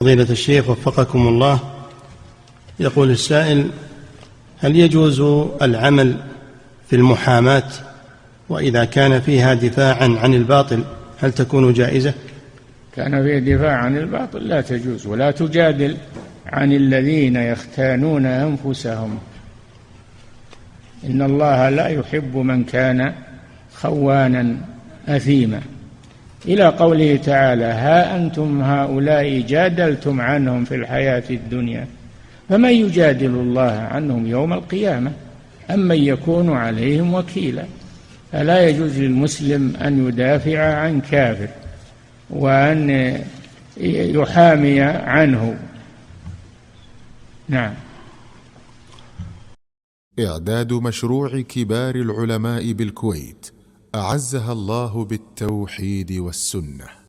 فضيلة الشيخ وفقكم الله، يقول السائل: هل يجوز العمل في المحاماة، وإذا كان فيها دفاعا عن الباطل هل تكون جائزة؟ كان فيه دفاع عن الباطل لا تجوز، ولا تجادل عن الذين يختانون أنفسهم، إن الله لا يحب من كان خوانا أثيما، إلى قوله تعالى: ها أنتم هؤلاء جادلتم عنهم في الحياة الدنيا فمن يجادل الله عنهم يوم القيامة أم من يكون عليهم وكيلا. فلا يجوز للمسلم أن يدافع عن كافر وأن يحامي عنه. نعم. إعداد مشروع كبار العلماء بالكويت أعزها الله بالتوحيد والسنة.